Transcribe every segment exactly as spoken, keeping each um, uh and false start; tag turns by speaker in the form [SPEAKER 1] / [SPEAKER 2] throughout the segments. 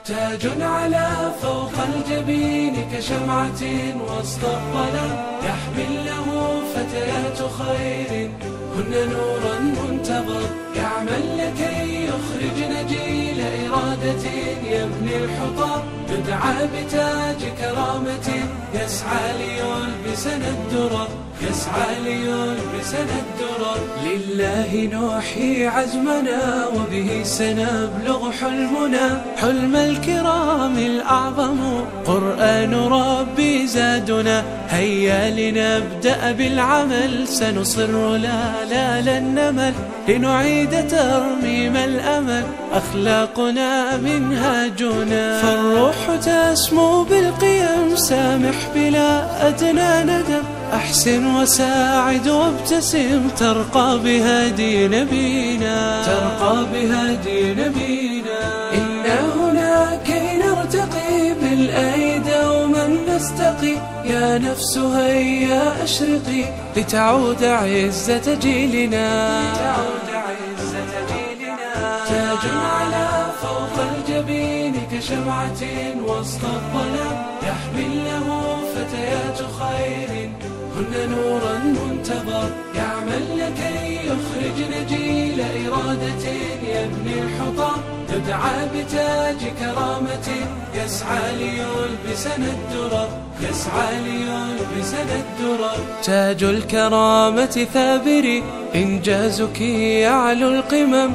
[SPEAKER 1] تاج على فوق الجبين كشمعة وسط الظلام، يحمل له فتيات خير هن نورا منتظر، يعمل لكي يخرجن جيل إرادة يبني الحطام، يدعى بتاج كرامة يسعى ليلبسنا الدرر، يسعى ليلبسنا الدرر. لله نوحي عزمنا وبه سنبلغ حلمنا، حلم الكرام الأعظم قرآن ربي زادنا. هيا لنبدأ بالعمل سنصر لا لا لن نمل، لنعيد ترميم الأمل أخلاقنا منهاجنا. فالروح تسمو بالقيم سامح بلا أدنى ندم، أحسن وساعد وابتسم ترقى بهدي نبينا، ترقى بهدي نبينا. إنا هنا كي نرتقي بالآي دوما نستقي، يا نفس هيا أشرقي لتعود عزة جيلنا، لتعود عزة جيلنا. تاج على فوق الجبين كشمعة وسط الظلام، يحمل له فتيات خير هن نورا منتظر، يعمل لكي يخرجن جيل إرادة يبني الحطام، يدعى بتاج كرامة يسعى ليلبسنا الدرر، يسعى ليلبسنا الدرر. تاج الكرامة ثابري إنجازك يعلو القمم،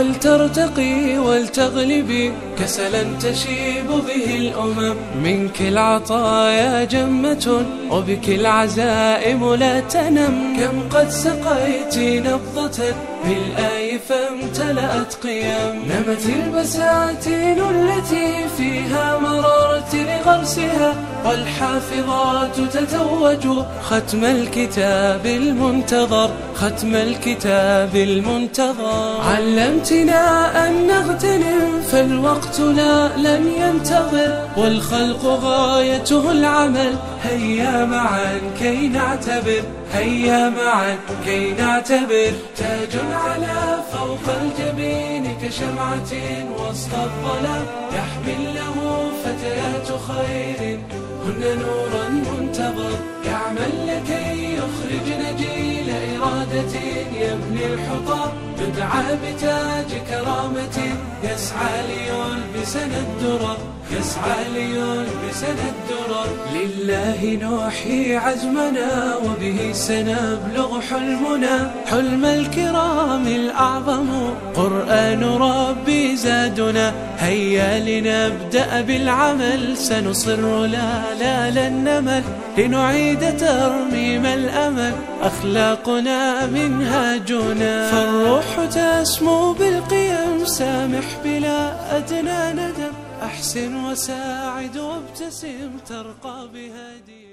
[SPEAKER 1] ولترتقي ولتغلبي كسلا تشيب به الأمم. منك العطايا جمة وبك العزائم لا تنم، كم قد سقيت نبضة بالآي فامتلأت قيم. نمت البساتين التي فيها مررت لغرسها، والحافظات تتوج ختم الكتاب المنتظر، ختم الكتاب المنتظر. علمتنا أن نغتنم فالوقت لا لن ينتظر، والخلق غايته العمل. هيا معا كي نعتبر، هيا معا كي نعتبر. تاج على فوق الجبين كشمعة وسط الظلام، يحمل له فتيات خير هن نورا منتظر، يعمل لكي يخرجن جيل إرادة يبني الحطام، يدعى بتاج كرامة يسعى ليلبسنا الدرر، يسعى ليلبسنا الدرر. لله نوحي عزمنا وبه سنبلغ حلمنا، حلم الكرام الأعظم قرآن ربي زادنا. هيا لنبدأ بالعمل سنصر لا لا لن نمل، لنعيد ترميم الأمل أخلاقنا منهاجنا. فالروح تسمو بالقيم سامح بلا أدنى ندم، أحسن وساعد وابتسم ترقى بهدي